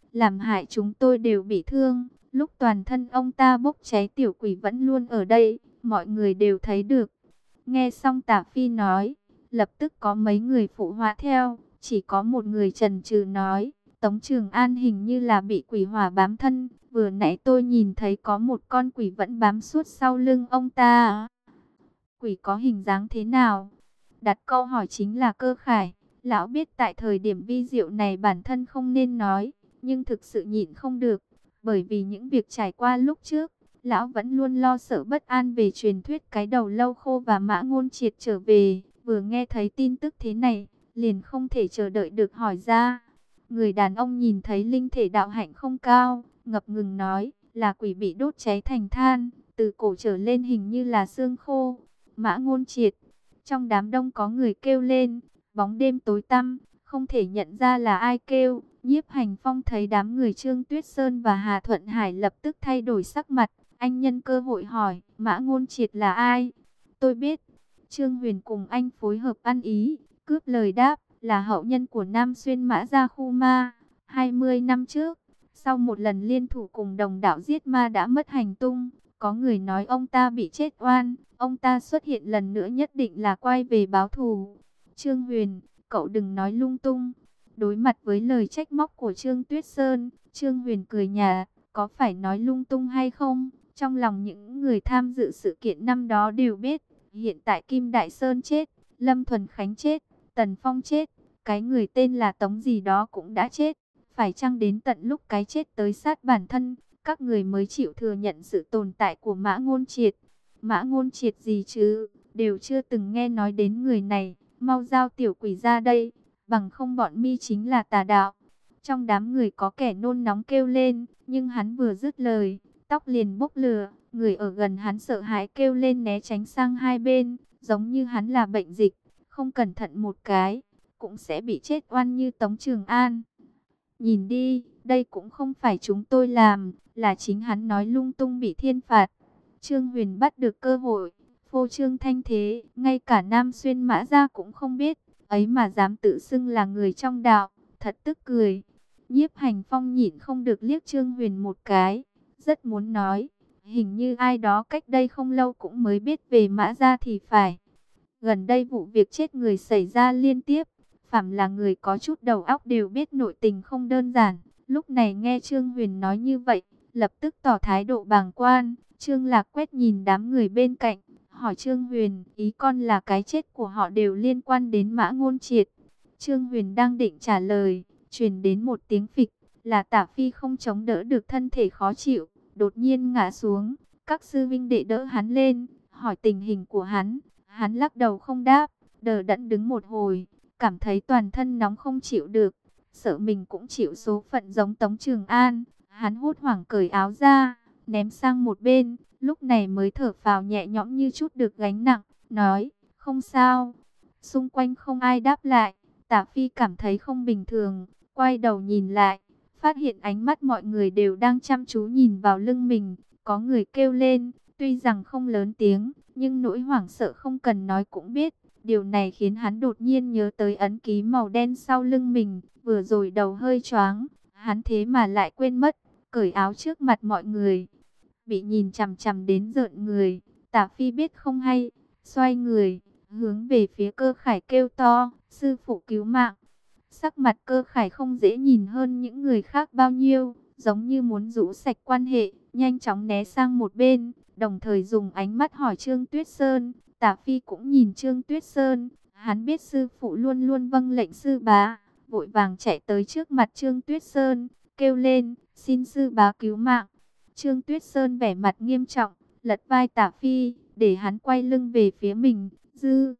làm hại chúng tôi đều bị thương. Lúc toàn thân ông ta bốc cháy, tiểu quỷ vẫn luôn ở đây, mọi người đều thấy được. Nghe xong Tả Phi nói, lập tức có mấy người phụ họa theo, chỉ có một người chần chừ nói, Tống Trường An hình như là bị quỷ hỏa bám thân, vừa nãy tôi nhìn thấy có một con quỷ vẫn bám suốt sau lưng ông ta. Quỷ có hình dáng thế nào? Đặt câu hỏi chính là Cơ Khải. Lão biết tại thời điểm vi diệu này bản thân không nên nói, nhưng thực sự nhịn không được, bởi vì những việc trải qua lúc trước, lão vẫn luôn lo sợ bất an về truyền thuyết cái đầu lâu khô và Mã Ngôn Triệt trở về. Vừa nghe thấy tin tức thế này, liền không thể chờ đợi được hỏi ra. Người đàn ông nhìn thấy linh thể đạo hạnh không cao, ngập ngừng nói, là quỷ bị đốt cháy thành than, từ cổ trở lên hình như là xương khô. Mã Ngôn Triệt. Trong đám đông có người kêu lên, bóng đêm tối tăm, không thể nhận ra là ai kêu. Nhiếp Hành Phong thấy đám người Trương Tuyết Sơn và Hà Thuận Hải lập tức thay đổi sắc mặt. Anh nhân cơ hội hỏi, Mã Ngôn Triệt là ai? Tôi biết. Trương Huyền cùng anh phối hợp ăn ý, cướp lời đáp, là hậu nhân của Nam Xuyên Mã Gia Khu Ma. hai mươi năm trước, sau một lần liên thủ cùng đồng đạo giết ma đã mất hành tung. Có người nói ông ta bị chết oan, ông ta xuất hiện lần nữa nhất định là quay về báo thù. Trương Huyền, cậu đừng nói lung tung. Đối mặt với lời trách móc của Trương Tuyết Sơn, Trương Huyền cười nhạt, có phải nói lung tung hay không? Trong lòng những người tham dự sự kiện năm đó đều biết, hiện tại Kim Đại Sơn chết, Lâm Thuần Khánh chết, Tần Phong chết, cái người tên là Tống gì đó cũng đã chết. Phải chăng đến tận lúc cái chết tới sát bản thân, các người mới chịu thừa nhận sự tồn tại của Mã Ngôn Triệt? Mã Ngôn Triệt gì chứ, đều chưa từng nghe nói đến người này, mau giao tiểu quỷ ra đây, bằng không bọn mi chính là tà đạo. Trong đám người có kẻ nôn nóng kêu lên, nhưng hắn vừa dứt lời, tóc liền bốc lửa, người ở gần hắn sợ hãi kêu lên né tránh sang hai bên, giống như hắn là bệnh dịch, không cẩn thận một cái, cũng sẽ bị chết oan như Tống Trường An. Nhìn đi, đây cũng không phải chúng tôi làm, là chính hắn nói lung tung bị thiên phạt. Trương Huyền bắt được cơ hội, phô trương thanh thế, ngay cả Nam Xuyên Mã Gia cũng không biết, ấy mà dám tự xưng là người trong đạo, thật tức cười. Nhiếp Hành Phong nhịn không được liếc Trương Huyền một cái, rất muốn nói, hình như ai đó cách đây không lâu cũng mới biết về Mã Gia thì phải. Gần đây vụ việc chết người xảy ra liên tiếp, phàm là người có chút đầu óc đều biết nội tình không đơn giản. Lúc này nghe Trương Huyền nói như vậy, lập tức tỏ thái độ bàng quan. Trương Lạc quét nhìn đám người bên cạnh, hỏi Trương Huyền, ý con là cái chết của họ đều liên quan đến Mã Ngôn Triệt. Trương Huyền đang định trả lời, truyền đến một tiếng phịch, là Tả Phi không chống đỡ được thân thể khó chịu, đột nhiên ngã xuống. Các sư vinh đệ đỡ hắn lên, hỏi tình hình của hắn. Hắn lắc đầu không đáp, đờ đẫn đứng một hồi, cảm thấy toàn thân nóng không chịu được, sợ mình cũng chịu số phận giống Tống Trường An. Hắn hốt hoảng cởi áo ra, ném sang một bên, lúc này mới thở phào nhẹ nhõm như chút được gánh nặng, nói, không sao. Xung quanh không ai đáp lại, Tả Phi cảm thấy không bình thường, quay đầu nhìn lại, phát hiện ánh mắt mọi người đều đang chăm chú nhìn vào lưng mình. Có người kêu lên, tuy rằng không lớn tiếng, nhưng nỗi hoảng sợ không cần nói cũng biết. Điều này khiến hắn đột nhiên nhớ tới ấn ký màu đen sau lưng mình, vừa rồi đầu hơi choáng, hắn thế mà lại quên mất, cởi áo trước mặt mọi người. Bị nhìn chằm chằm đến rợn người, Tả Phi biết không hay, xoay người, hướng về phía Cơ Khải kêu to, sư phụ cứu mạng. Sắc mặt Cơ Khải không dễ nhìn hơn những người khác bao nhiêu, giống như muốn rũ sạch quan hệ, nhanh chóng né sang một bên, đồng thời dùng ánh mắt hỏi Trương Tuyết Sơn. Tả Phi cũng nhìn Trương Tuyết Sơn, hắn biết sư phụ luôn luôn vâng lệnh sư bá, vội vàng chạy tới trước mặt Trương Tuyết Sơn, kêu lên, xin sư bá cứu mạng. Trương Tuyết Sơn vẻ mặt nghiêm trọng, lật vai Tả Phi, để hắn quay lưng về phía mình. Dư,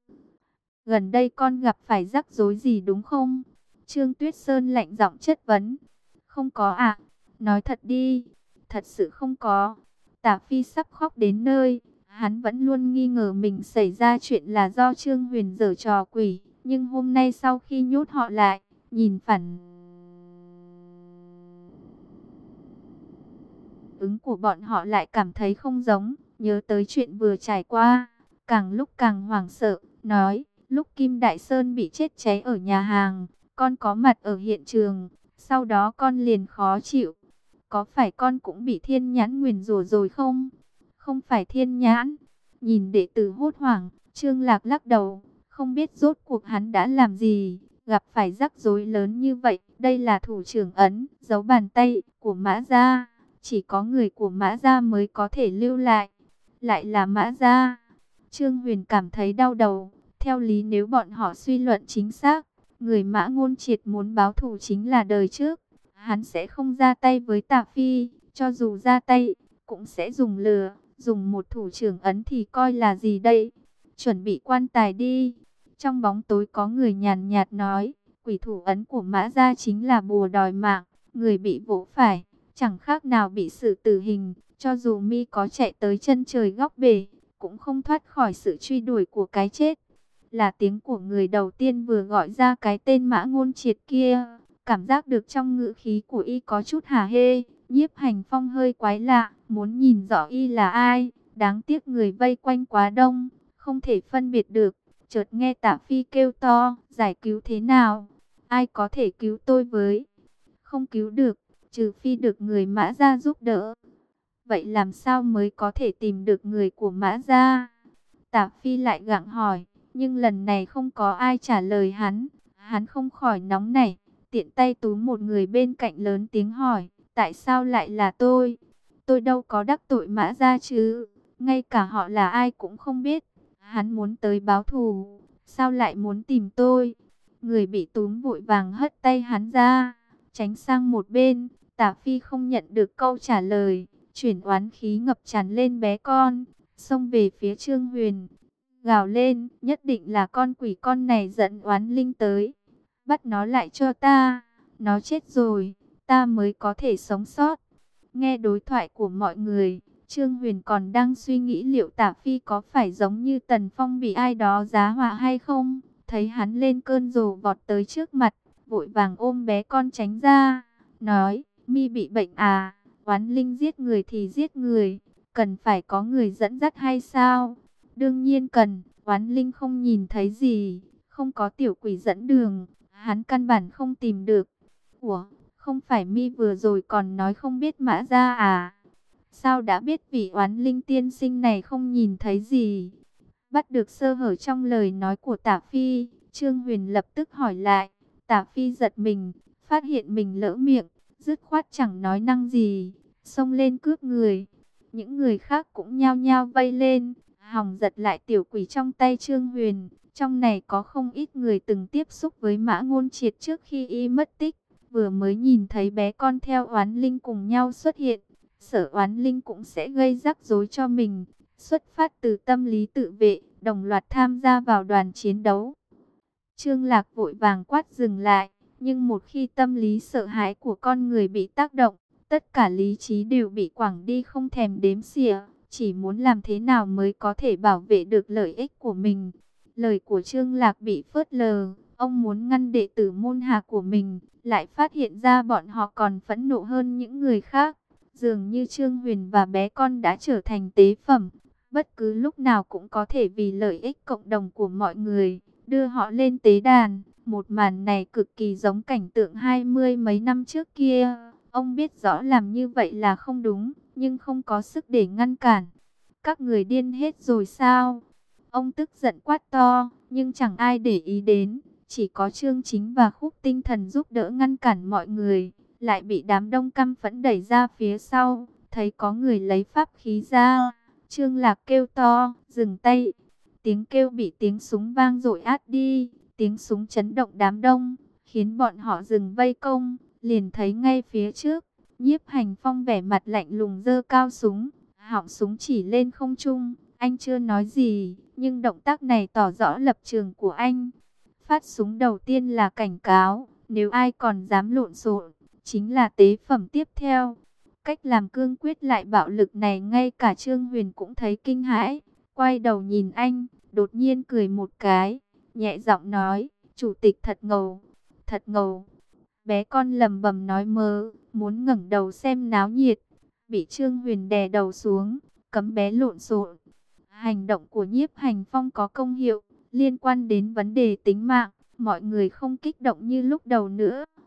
gần đây con gặp phải rắc rối gì đúng không? Trương Tuyết Sơn lạnh giọng chất vấn. Không có ạ, nói thật đi. Thật sự không có. Tả Phi sắp khóc đến nơi. Hắn vẫn luôn nghi ngờ mình xảy ra chuyện là do Trương Huyền giở trò quỷ. Nhưng hôm nay sau khi nhốt họ lại, nhìn phản ứng của bọn họ lại cảm thấy không giống. Nhớ tới chuyện vừa trải qua, càng lúc càng hoảng sợ, nói, lúc Kim Đại Sơn bị chết cháy ở nhà hàng, con có mặt ở hiện trường. Sau đó con liền khó chịu. Có phải con cũng bị thiên nhãn nguyền rủa rồi không? Không phải thiên nhãn. Nhìn đệ tử hốt hoảng, Trương Lạc lắc đầu, không biết rốt cuộc hắn đã làm gì, gặp phải rắc rối lớn như vậy. Đây là thủ trưởng ấn, dấu bàn tay của Mã Gia, chỉ có người của Mã Gia mới có thể lưu lại. Lại là Mã Gia. Trương Huyền cảm thấy đau đầu. Theo lý nếu bọn họ suy luận chính xác, người Mã Ngôn Triệt muốn báo thù chính là đời trước. Hắn sẽ không ra tay với Tạ Phi, cho dù ra tay, cũng sẽ dùng lừa, dùng một thủ trưởng ấn thì coi là gì đây? Chuẩn bị quan tài đi. Trong bóng tối có người nhàn nhạt nói, quỷ thủ ấn của Mã Gia chính là bùa đòi mạng, người bị vỗ phải, chẳng khác nào bị xử tử hình, cho dù mi có chạy tới chân trời góc bể, cũng không thoát khỏi sự truy đuổi của cái chết. Là tiếng của người đầu tiên vừa gọi ra cái tên Mã Ngôn Triệt kia. Cảm giác được trong ngữ khí của y có chút hả hê. Nhiếp Hành Phong hơi quái lạ, muốn nhìn rõ y là ai. Đáng tiếc người vây quanh quá đông, không thể phân biệt được. Chợt nghe Tạ Phi kêu to, giải cứu thế nào? Ai có thể cứu tôi với? Không cứu được, trừ phi được người Mã Gia giúp đỡ. Vậy làm sao mới có thể tìm được người của Mã Gia? Tạ Phi lại gặng hỏi, nhưng lần này không có ai trả lời hắn. Hắn không khỏi nóng nảy, tiện tay túm một người bên cạnh lớn tiếng hỏi, tại sao lại là tôi? Tôi đâu có đắc tội Mã Gia chứ, ngay cả họ là ai cũng không biết. Hắn muốn tới báo thù, sao lại muốn tìm tôi? Người bị túm vội vàng hất tay hắn ra, tránh sang một bên. Tạ Phi không nhận được câu trả lời, chuyển oán khí ngập tràn lên bé con, xông về phía Trương Huyền, gào lên, nhất định là con quỷ con này dẫn oán linh tới, bắt nó lại cho ta, nó chết rồi, ta mới có thể sống sót. Nghe đối thoại của mọi người, Trương Huyền còn đang suy nghĩ liệu Tạ Phi có phải giống như Tần Phong bị ai đó giá họa hay không, thấy hắn lên cơn rồ vọt tới trước mặt, vội vàng ôm bé con tránh ra, nói, mi bị bệnh à, oán linh giết người thì giết người, cần phải có người dẫn dắt hay sao? Đương nhiên cần, oán linh không nhìn thấy gì, không có tiểu quỷ dẫn đường, hắn căn bản không tìm được. Ủa, không phải mi vừa rồi còn nói không biết Mã Gia à? Sao đã biết vị oán linh tiên sinh này không nhìn thấy gì? Bắt được sơ hở trong lời nói của Tạ Phi, Trương Huyền lập tức hỏi lại. Tạ Phi giật mình, phát hiện mình lỡ miệng, dứt khoát chẳng nói năng gì, xông lên cướp người. Những người khác cũng nhao nhao vây lên, hòng giật lại tiểu quỷ trong tay Trương Huyền. Trong này có không ít người từng tiếp xúc với Mã Ngôn Triệt trước khi y mất tích, vừa mới nhìn thấy bé con theo oán linh cùng nhau xuất hiện, sợ oán linh cũng sẽ gây rắc rối cho mình. Xuất phát từ tâm lý tự vệ, đồng loạt tham gia vào đoàn chiến đấu. Trương Lạc vội vàng quát dừng lại, nhưng một khi tâm lý sợ hãi của con người bị tác động, tất cả lý trí đều bị quẳng đi không thèm đếm xỉa, chỉ muốn làm thế nào mới có thể bảo vệ được lợi ích của mình. Lời của Trương Lạc bị phớt lờ, ông muốn ngăn đệ tử môn hạ của mình, lại phát hiện ra bọn họ còn phẫn nộ hơn những người khác. Dường như Trương Huyền và bé con đã trở thành tế phẩm, bất cứ lúc nào cũng có thể vì lợi ích cộng đồng của mọi người, đưa họ lên tế đàn. Một màn này cực kỳ giống cảnh tượng hai mươi mấy năm trước kia. Ông biết rõ làm như vậy là không đúng, nhưng không có sức để ngăn cản. Các người điên hết rồi sao? Ông tức giận quát to, nhưng chẳng ai để ý đến. Chỉ có Trương Chính và Khúc Tinh Thần giúp đỡ ngăn cản mọi người, lại bị đám đông căm phẫn đẩy ra phía sau. Thấy có người lấy pháp khí ra, Trương Lạc kêu to, dừng tay. Tiếng kêu bị tiếng súng vang dội át đi, tiếng súng chấn động đám đông, khiến bọn họ dừng vây công. Liền thấy ngay phía trước, Nhiếp Hành Phong vẻ mặt lạnh lùng giơ cao súng, họng súng chỉ lên không trung. Anh chưa nói gì, nhưng động tác này tỏ rõ lập trường của anh. Phát súng đầu tiên là cảnh cáo, nếu ai còn dám lộn xộn, chính là tế phẩm tiếp theo. Cách làm cương quyết lại bạo lực này ngay cả Trương Huyền cũng thấy kinh hãi. Quay đầu nhìn anh, đột nhiên cười một cái, nhẹ giọng nói, chủ tịch thật ngầu, thật ngầu. Bé con lầm bầm nói mơ, muốn ngẩng đầu xem náo nhiệt, bị Trương Huyền đè đầu xuống, cấm bé lộn xộn. Hành động của Nhiếp Hành Phong có công hiệu, liên quan đến vấn đề tính mạng, mọi người không kích động như lúc đầu nữa.